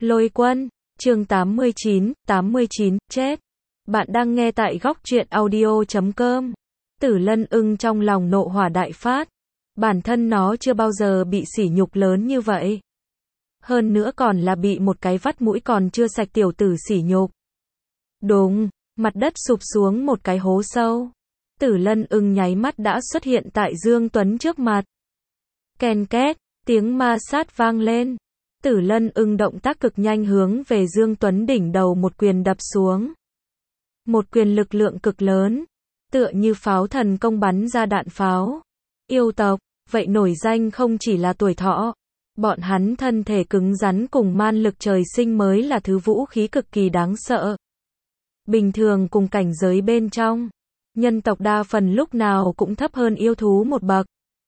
Lôi Quân, chương 89, chết. Bạn đang nghe tại góc truyện audio.com. Tử Lân Ưng trong lòng nộ hỏa đại phát. Bản thân nó chưa bao giờ bị sỉ nhục lớn như vậy. Hơn nữa còn là bị một cái vắt mũi còn chưa sạch tiểu tử sỉ nhục. Đùng, mặt đất sụp xuống một cái hố sâu. Tử Lân Ưng nháy mắt đã xuất hiện tại Dương Tuấn trước mặt. Ken két, tiếng ma sát vang lên. Tử Lân Ưng động tác cực nhanh hướng về Dương Tuấn đỉnh đầu một quyền đập xuống. Một quyền lực lượng cực lớn, tựa như pháo thần công bắn ra đạn pháo. Yêu tộc, vậy nổi danh không chỉ là tuổi thọ. Bọn hắn thân thể cứng rắn cùng man lực trời sinh mới là thứ vũ khí cực kỳ đáng sợ. Bình thường cùng cảnh giới bên trong, nhân tộc đa phần lúc nào cũng thấp hơn yêu thú một bậc.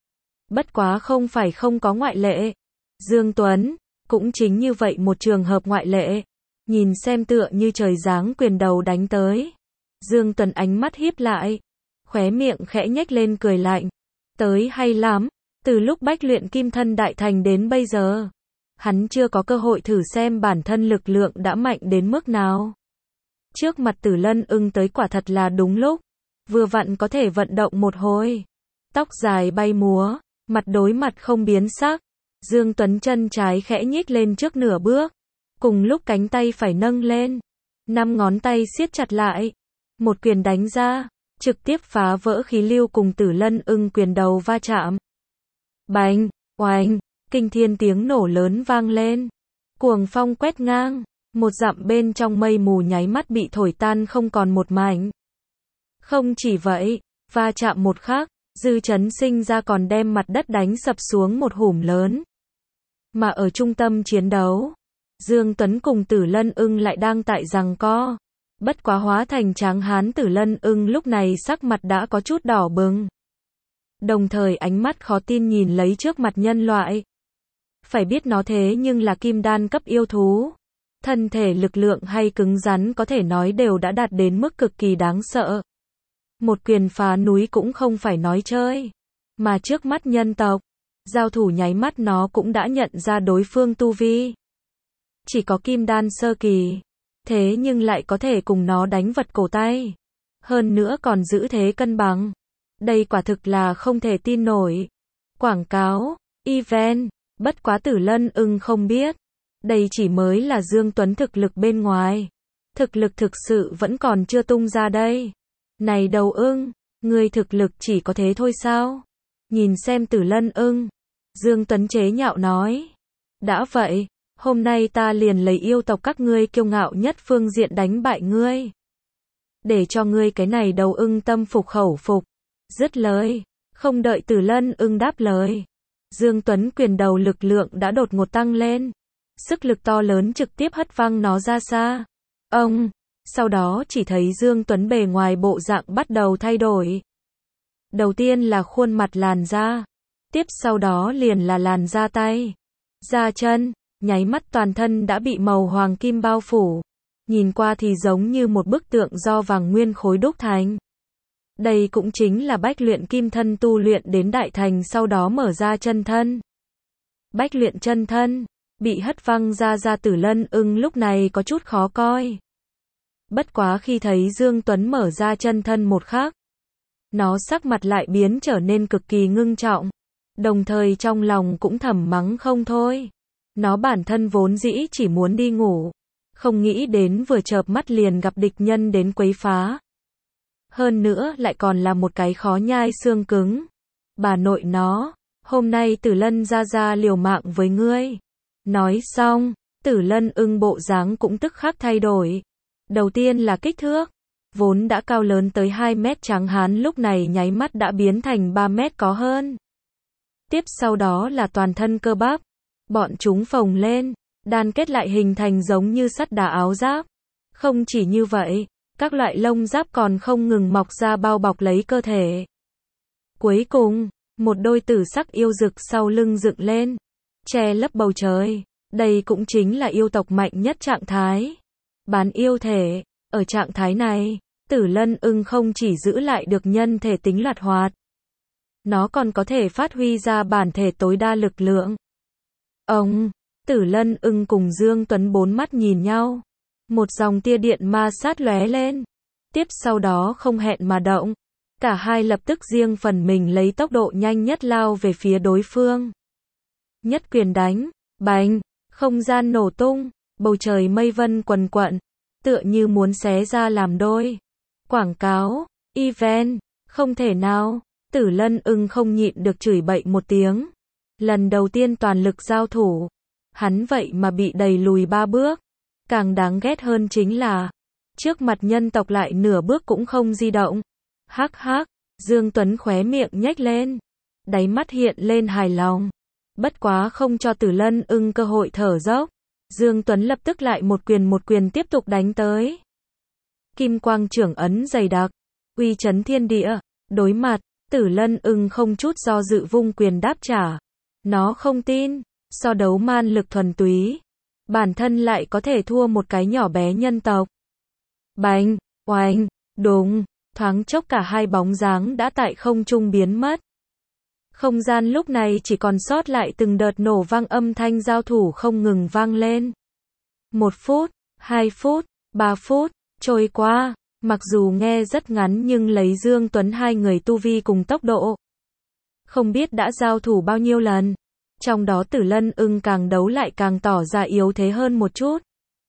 Bất quá không phải không có ngoại lệ. Dương Tuấn, cũng chính như vậy một trường hợp ngoại lệ. Nhìn xem tựa như trời giáng quyền đầu đánh tới. Dương Tuấn ánh mắt híp lại. Khóe miệng khẽ nhếch lên cười lạnh. Tới hay lắm. Từ lúc Bách luyện kim thân đại thành đến bây giờ, hắn chưa có cơ hội thử xem bản thân lực lượng đã mạnh đến mức nào. Trước mặt Tử Lân Ưng tới quả thật là đúng lúc. Vừa vặn có thể vận động một hồi. Tóc dài bay múa, mặt đối mặt không biến sắc. Dương Tuấn chân trái khẽ nhích lên trước nửa bước. Cùng lúc cánh tay phải nâng lên. 5 ngón tay siết chặt lại. Một quyền đánh ra, trực tiếp phá vỡ khí lưu cùng Tử Lân Ưng quyền đầu va chạm. Bành, oanh, kinh thiên tiếng nổ lớn vang lên. Cuồng phong quét ngang, một dặm bên trong mây mù nháy mắt bị thổi tan không còn một mảnh. Không chỉ vậy, va chạm một khắc, dư chấn sinh ra còn đem mặt đất đánh sập xuống một hùm lớn. Mà ở trung tâm chiến đấu, Dương Tuấn cùng Tử Lân Ưng lại đang tại giằng co. Bất quá hóa thành tráng hán Tử Lân Ưng lúc này sắc mặt đã có chút đỏ bừng. Đồng thời ánh mắt khó tin nhìn lấy trước mặt nhân loại. Phải biết nó thế nhưng là kim đan cấp yêu thú. Thân thể lực lượng hay cứng rắn có thể nói đều đã đạt đến mức cực kỳ đáng sợ. Một quyền phá núi cũng không phải nói chơi. Mà trước mắt nhân tộc, giao thủ nháy mắt nó cũng đã nhận ra đối phương tu vi. Chỉ có kim đan sơ kỳ. Thế nhưng lại có thể cùng nó đánh vật cổ tay. Hơn nữa còn giữ thế cân bằng. Đây quả thực là không thể tin nổi. Quảng cáo, event, bất quá Tử Lân Ưng không biết. Đây chỉ mới là Dương Tuấn thực lực bên ngoài. Thực lực thực sự vẫn còn chưa tung ra đây. Này đầu ưng, ngươi thực lực chỉ có thế thôi sao? Nhìn xem Tử Lân Ưng. Dương Tuấn chế nhạo nói. Đã vậy, hôm nay ta liền lấy yêu tộc các ngươi kiêu ngạo nhất phương diện đánh bại ngươi. Để cho ngươi cái này đầu ưng tâm phục khẩu phục. Dứt lời, không đợi Tử Lân Ưng đáp lời. Dương Tuấn quyền đầu lực lượng đã đột ngột tăng lên. Sức lực to lớn trực tiếp hất văng nó ra xa. Ông, sau đó chỉ thấy Dương Tuấn bề ngoài bộ dạng bắt đầu thay đổi. Đầu tiên là khuôn mặt làn da. Tiếp sau đó liền là làn da tay. Da chân, nháy mắt toàn thân đã bị màu hoàng kim bao phủ. Nhìn qua thì giống như một bức tượng do vàng nguyên khối đúc thành. Đây cũng chính là Bách luyện kim thân tu luyện đến đại thành sau đó mở ra chân thân. Bách luyện chân thân, bị hất văng ra Tử Lân Ưng lúc này có chút khó coi. Bất quá khi thấy Dương Tuấn mở ra chân thân một khắc, nó sắc mặt lại biến trở nên cực kỳ ngưng trọng. Đồng thời trong lòng cũng thầm mắng không thôi. Nó bản thân vốn dĩ chỉ muốn đi ngủ. Không nghĩ đến vừa chợp mắt liền gặp địch nhân đến quấy phá. Hơn nữa lại còn là một cái khó nhai xương cứng. Bà nội nó, hôm nay Tử Lân ra liều mạng với ngươi. Nói xong, Tử Lân Ưng bộ dáng cũng tức khắc thay đổi. Đầu tiên là kích thước. Vốn đã cao lớn tới 2 mét tráng hán lúc này nháy mắt đã biến thành 3 mét có hơn. Tiếp sau đó là toàn thân cơ bắp. Bọn chúng phồng lên, đan kết lại hình thành giống như sắt đá áo giáp. Không chỉ như vậy, các loại lông giáp còn không ngừng mọc ra bao bọc lấy cơ thể. Cuối cùng, một đôi tử sắc yêu dực sau lưng dựng lên, che lấp bầu trời. Đây cũng chính là yêu tộc mạnh nhất trạng thái. Bán yêu thể, ở trạng thái này, Tử Lân Ưng không chỉ giữ lại được nhân thể tính lạt hoạt. Nó còn có thể phát huy ra bản thể tối đa lực lượng. Ông, Tử Lân Ưng cùng Dương Tuấn bốn mắt nhìn nhau. Một dòng tia điện ma sát lóe lên. Tiếp sau đó không hẹn mà động. Cả hai lập tức riêng phần mình lấy tốc độ nhanh nhất lao về phía đối phương. Nhất quyền đánh, bành, không gian nổ tung, bầu trời mây vân quần quận, tựa như muốn xé ra làm đôi. Quảng cáo, event, không thể nào, Tử Lân Ưng không nhịn được chửi bậy một tiếng. Lần đầu tiên toàn lực giao thủ, hắn vậy mà bị đẩy lùi 3 bước. Càng đáng ghét hơn chính là, trước mặt nhân tộc lại nửa bước cũng không di động. Hắc hắc, Dương Tuấn khóe miệng nhếch lên, đáy mắt hiện lên hài lòng. Bất quá không cho Tử Lân Ưng cơ hội thở dốc, Dương Tuấn lập tức lại một quyền tiếp tục đánh tới. Kim quang trưởng ấn dày đặc, uy chấn thiên địa. Đối mặt, Tử Lân Ưng không chút do dự vung quyền đáp trả. Nó không tin, so đấu man lực thuần túy, bản thân lại có thể thua một cái nhỏ bé nhân tộc. Bành, oanh, đùng, thoáng chốc cả hai bóng dáng đã tại không trung biến mất. Không gian lúc này chỉ còn sót lại từng đợt nổ vang, âm thanh giao thủ không ngừng vang lên. 1 phút, 2 phút, 3 phút, trôi qua, mặc dù nghe rất ngắn nhưng lấy Dương Tuấn hai người tu vi cùng tốc độ, không biết đã giao thủ bao nhiêu lần. Trong đó Tử Lân Ưng càng đấu lại càng tỏ ra yếu thế hơn một chút.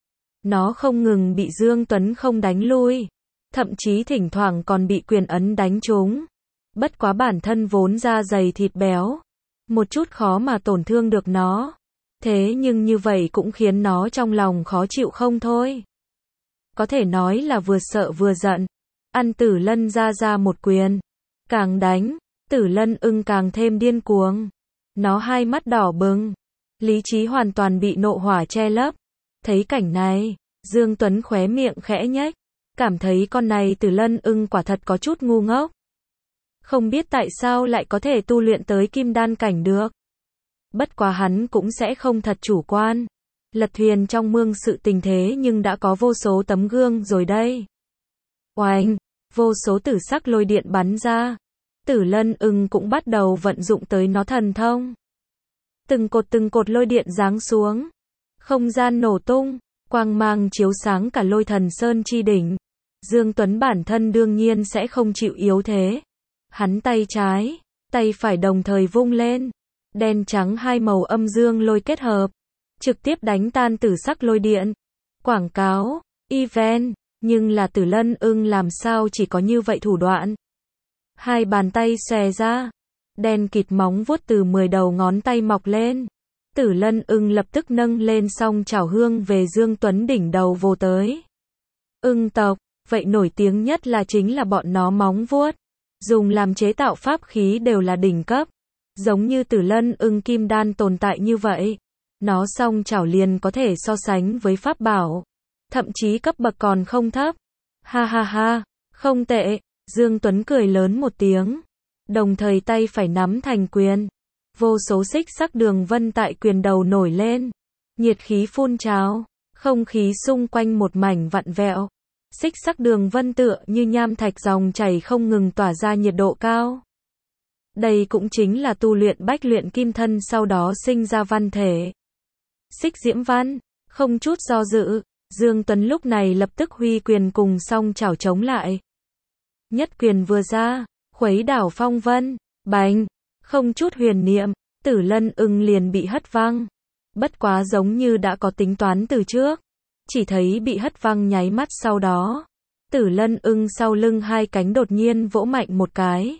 Nó không ngừng bị Dương Tuấn không đánh lui, thậm chí thỉnh thoảng còn bị quyền ấn đánh trúng. Bất quá bản thân vốn da dày thịt béo, một chút khó mà tổn thương được nó. Thế nhưng như vậy cũng khiến nó trong lòng khó chịu không thôi. Có thể nói là vừa sợ vừa giận. Ăn Tử Lân ra một quyền. Càng đánh, Tử Lân Ưng càng thêm điên cuồng. Nó hai mắt đỏ bừng, lý trí hoàn toàn bị nộ hỏa che lấp. Thấy cảnh này, Dương Tuấn khóe miệng khẽ nhếch, cảm thấy con này Tử Lân Ưng quả thật có chút ngu ngốc. Không biết tại sao lại có thể tu luyện tới kim đan cảnh được. Bất quá hắn cũng sẽ không thật chủ quan. Lật thuyền trong mương sự tình thế nhưng đã có vô số tấm gương rồi đây. Oanh, vô số tử sắc lôi điện bắn ra. Tử Lân Ưng cũng bắt đầu vận dụng tới nó thần thông. Từng cột lôi điện giáng xuống. Không gian nổ tung, quang mang chiếu sáng cả Lôi Thần Sơn chi đỉnh. Dương Tuấn bản thân đương nhiên sẽ không chịu yếu thế. Hắn tay trái, tay phải đồng thời vung lên. Đen trắng hai màu âm dương lôi kết hợp, trực tiếp đánh tan tử sắc lôi điện. Quảng cáo, event, nhưng là Tử Lân Ưng làm sao chỉ có như vậy thủ đoạn. Hai bàn tay xòe ra, đen kịt móng vuốt từ 10 đầu ngón tay mọc lên. Tử Lân Ưng lập tức nâng lên song chảo hương về Dương Tuấn đỉnh đầu vồ tới. Ưng tộc, vậy nổi tiếng nhất là chính là bọn nó móng vuốt, dùng làm chế tạo pháp khí đều là đỉnh cấp. Giống như Tử Lân Ưng kim đan tồn tại như vậy, nó song chảo liền có thể so sánh với pháp bảo, thậm chí cấp bậc còn không thấp. Ha ha ha, không tệ. Dương Tuấn cười lớn một tiếng, đồng thời tay phải nắm thành quyền. Vô số xích sắc đường vân tại quyền đầu nổi lên, nhiệt khí phun trào, không khí xung quanh một mảnh vặn vẹo. Xích sắc đường vân tựa như nham thạch dòng chảy không ngừng tỏa ra nhiệt độ cao. Đây cũng chính là tu luyện bách luyện kim thân sau đó sinh ra văn thể. Xích diễm văn, không chút do dự, Dương Tuấn lúc này lập tức huy quyền cùng song chảo chống lại. Nhất quyền vừa ra, khuấy đảo phong vân, bành, không chút huyền niệm, Tử Lân Ưng liền bị hất văng. Bất quá giống như đã có tính toán từ trước, chỉ thấy bị hất văng nháy mắt sau đó, Tử Lân Ưng sau lưng hai cánh đột nhiên vỗ mạnh một cái.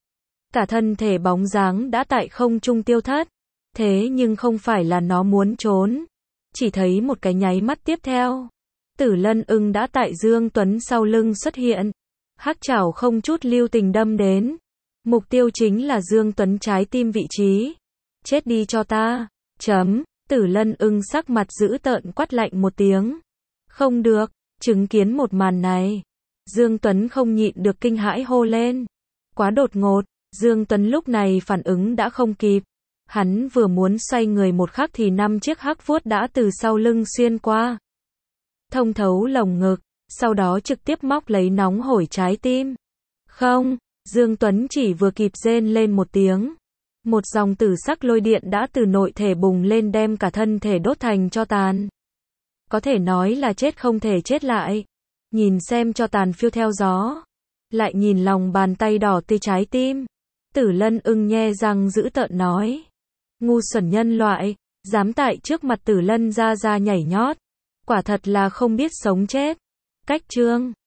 Cả thân thể bóng dáng đã tại không trung tiêu thất. Thế nhưng không phải là nó muốn trốn, chỉ thấy một cái nháy mắt tiếp theo, Tử Lân Ưng đã tại Dương Tuấn sau lưng xuất hiện. Hắc chảo không chút lưu tình đâm đến. Mục tiêu chính là Dương Tuấn trái tim vị trí. Chết đi cho ta. Chấm. Tử Lân Ưng sắc mặt dữ tợn quát lạnh một tiếng. Không được. Chứng kiến một màn này, Dương Tuấn không nhịn được kinh hãi hô lên. Quá đột ngột. Dương Tuấn lúc này phản ứng đã không kịp. Hắn vừa muốn xoay người một khắc thì 5 chiếc hắc vuốt đã từ sau lưng xuyên qua, thông thấu lồng ngực, sau đó trực tiếp móc lấy nóng hổi trái tim. Không, Dương Tuấn chỉ vừa kịp rên lên một tiếng. Một dòng tử sắc lôi điện đã từ nội thể bùng lên đem cả thân thể đốt thành tro tàn. Có thể nói là chết không thể chết lại. Nhìn xem tro tàn phiêu theo gió. Lại nhìn lòng bàn tay đỏ tươi trái tim. Tử Lân ưng nhe răng dữ tợn nói. Ngu xuẩn nhân loại, dám tại trước mặt Tử Lân ra nhảy nhót. Quả thật là không biết sống chết. Cách chương